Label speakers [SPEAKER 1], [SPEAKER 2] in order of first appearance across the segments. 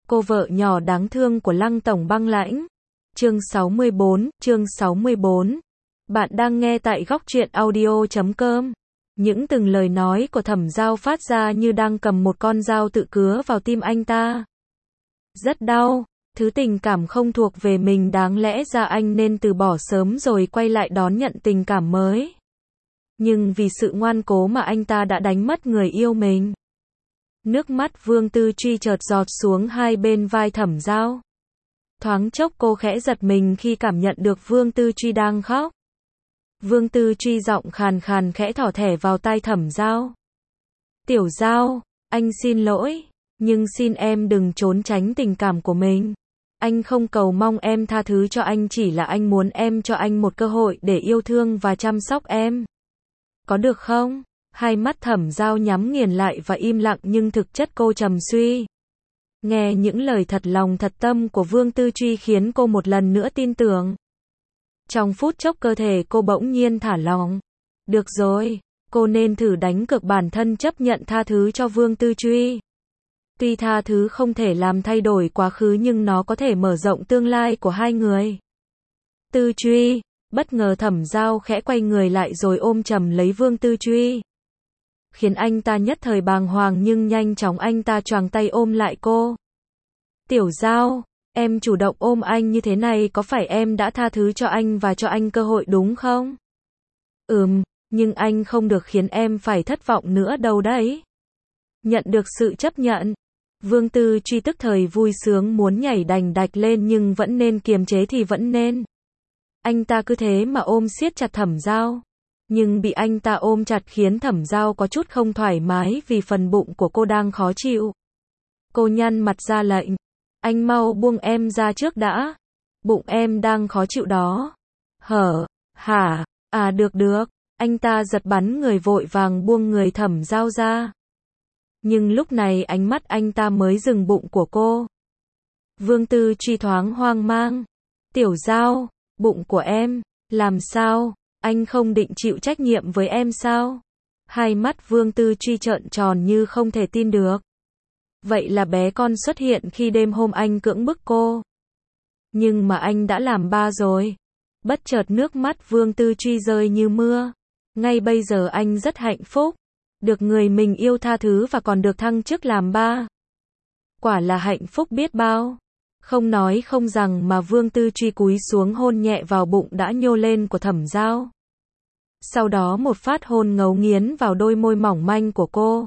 [SPEAKER 1] Cô vợ nhỏ đáng thương của Lăng Tổng Băng Lãnh. Chương 64. Bạn đang nghe tại góc truyện audio.com. Những từng lời nói của Thẩm Giao phát ra như đang cầm một con dao tự cứa vào tim anh ta. Rất đau, thứ tình cảm không thuộc về mình đáng lẽ ra anh nên từ bỏ sớm rồi quay lại đón nhận tình cảm mới. Nhưng vì sự ngoan cố mà anh ta đã đánh mất người yêu mình. Nước mắt Vương Tư Truy chợt giọt xuống hai bên vai Thẩm Giao. Thoáng chốc cô khẽ giật mình khi cảm nhận được Vương Tư Truy đang khóc. Vương Tư Truy giọng khàn khàn khẽ thỏ thẻ vào tai Thẩm Giao. Tiểu Giao, anh xin lỗi, nhưng xin em đừng trốn tránh tình cảm của mình. Anh không cầu mong em tha thứ cho anh, chỉ là anh muốn em cho anh một cơ hội để yêu thương và chăm sóc em. Có được không? Hai mắt Thẩm Giao nhắm nghiền lại và im lặng, nhưng thực chất cô trầm suy. Nghe những lời thật lòng thật tâm của Vương Tư Truy khiến cô một lần nữa tin tưởng. Trong phút chốc cơ thể cô bỗng nhiên thả lỏng. Được rồi, cô nên thử đánh cược bản thân chấp nhận tha thứ cho Vương Tư Truy. Tuy tha thứ không thể làm thay đổi quá khứ nhưng nó có thể mở rộng tương lai của hai người. Tư Truy, bất ngờ Thẩm Giao khẽ quay người lại rồi ôm chầm lấy Vương Tư Truy. Khiến anh ta nhất thời bàng hoàng, nhưng nhanh chóng anh ta choàng tay ôm lại cô. Tiểu Giao, em chủ động ôm anh như thế này có phải em đã tha thứ cho anh và cho anh cơ hội đúng không? Nhưng anh không được khiến em phải thất vọng nữa đâu đấy. Nhận được sự chấp nhận, Vương Tư Truy tức thời vui sướng muốn nhảy đành đạch lên, nhưng vẫn nên kiềm chế thì vẫn nên. Anh ta cứ thế mà ôm siết chặt Thẩm Giao. Nhưng bị anh ta ôm chặt khiến Thẩm Giao có chút không thoải mái vì phần bụng của cô đang khó chịu. Cô nhăn mặt ra lệnh. Anh mau buông em ra trước đã. Bụng em đang khó chịu đó. Hả? À được. Anh ta giật bắn người vội vàng buông người Thẩm Giao ra. Nhưng lúc này ánh mắt anh ta mới dừng bụng của cô. Vương Tư Truy thoáng hoang mang. Tiểu Giao, bụng của em, làm sao? Anh không định chịu trách nhiệm với em sao? Hai mắt Vương Tư Truy trợn tròn như không thể tin được. Vậy là bé con xuất hiện khi đêm hôm anh cưỡng bức cô. Nhưng mà anh đã làm ba rồi. Bất chợt nước mắt Vương Tư Truy rơi như mưa. Ngay bây giờ anh rất hạnh phúc. Được người mình yêu tha thứ và còn được thăng chức làm ba. Quả là hạnh phúc biết bao. Không nói không rằng mà Vương Tư Truy cúi xuống hôn nhẹ vào bụng đã nhô lên của Thẩm Giao. Sau đó một phát hôn ngấu nghiến vào đôi môi mỏng manh của cô.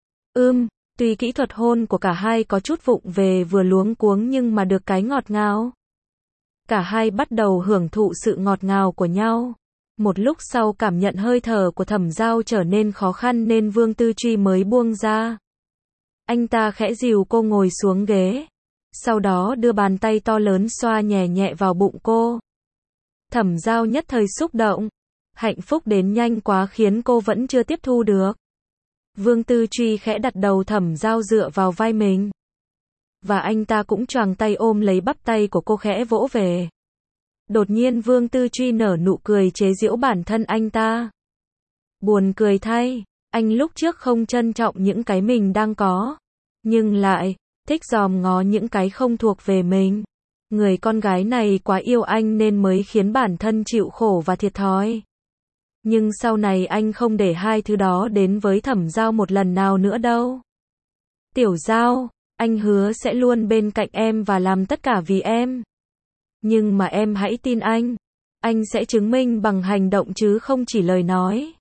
[SPEAKER 1] Tuy kỹ thuật hôn của cả hai có chút vụng về vừa luống cuống nhưng mà được cái ngọt ngào. Cả hai bắt đầu hưởng thụ sự ngọt ngào của nhau. Một lúc sau cảm nhận hơi thở của Thẩm Giao trở nên khó khăn nên Vương Tư Truy mới buông ra. Anh ta khẽ dìu cô ngồi xuống ghế. Sau đó đưa bàn tay to lớn xoa nhẹ nhẹ vào bụng cô. Thẩm Giao nhất thời xúc động. Hạnh phúc đến nhanh quá khiến cô vẫn chưa tiếp thu được. Vương Tư Truy khẽ đặt đầu Thẩm Giao dựa vào vai mình. Và anh ta cũng choàng tay ôm lấy bắp tay của cô khẽ vỗ về. Đột nhiên Vương Tư Truy nở nụ cười chế giễu bản thân anh ta. Buồn cười thay, anh lúc trước không trân trọng những cái mình đang có. Nhưng lại thích dòm ngó những cái không thuộc về mình. Người con gái này quá yêu anh nên mới khiến bản thân chịu khổ và thiệt thòi. Nhưng sau này anh không để hai thứ đó đến với Thẩm Giao một lần nào nữa đâu. Tiểu Giao, anh hứa sẽ luôn bên cạnh em và làm tất cả vì em. Nhưng mà em hãy tin anh sẽ chứng minh bằng hành động chứ không chỉ lời nói.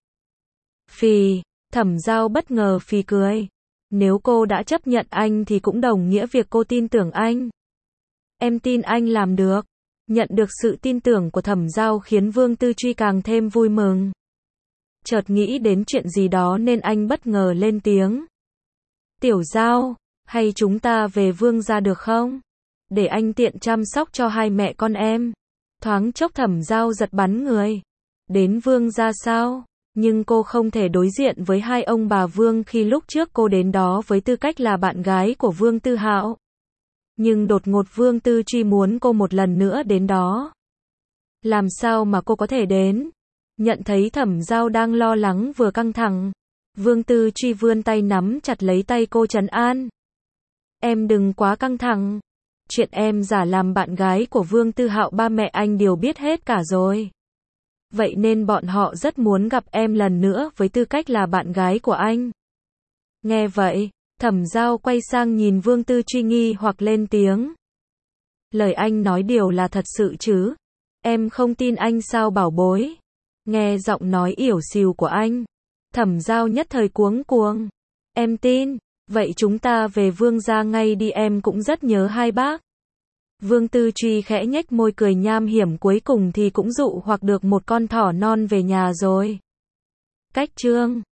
[SPEAKER 1] Phì, Thẩm Giao bất ngờ phì cười. Nếu cô đã chấp nhận anh thì cũng đồng nghĩa việc cô tin tưởng anh. Em tin anh làm được. Nhận được sự tin tưởng của Thẩm Giao khiến Vương Tư Truy càng thêm vui mừng. Chợt nghĩ đến chuyện gì đó nên anh bất ngờ lên tiếng. Tiểu Giao, hay chúng ta về Vương gia được không? Để anh tiện chăm sóc cho hai mẹ con em. Thoáng chốc Thẩm Giao giật bắn người. Đến Vương gia sao? Nhưng cô không thể đối diện với hai ông bà Vương khi lúc trước cô đến đó với tư cách là bạn gái của Vương Tư Hạo. Nhưng đột ngột Vương Tư Truy muốn cô một lần nữa đến đó. Làm sao mà cô có thể đến? Nhận thấy Thẩm Giao đang lo lắng vừa căng thẳng. Vương Tư Truy vươn tay nắm chặt lấy tay cô trấn an. Em đừng quá căng thẳng. Chuyện em giả làm bạn gái của Vương Tư Hạo ba mẹ anh đều biết hết cả rồi. Vậy nên bọn họ rất muốn gặp em lần nữa với tư cách là bạn gái của anh. Nghe vậy, Thẩm Giao quay sang nhìn Vương Tư Truy nghi hoặc lên tiếng. Lời anh nói điều là thật sự chứ? Em không tin anh sao bảo bối? Nghe giọng nói ỉu xìu của anh, Thẩm Giao nhất thời cuống cuồng. Em tin, vậy chúng ta về Vương gia ngay đi, em cũng rất nhớ hai bác. Vương Tư Truy khẽ nhếch môi cười nham hiểm, cuối cùng thì cũng dụ hoặc được một con thỏ non về nhà rồi. Cách chương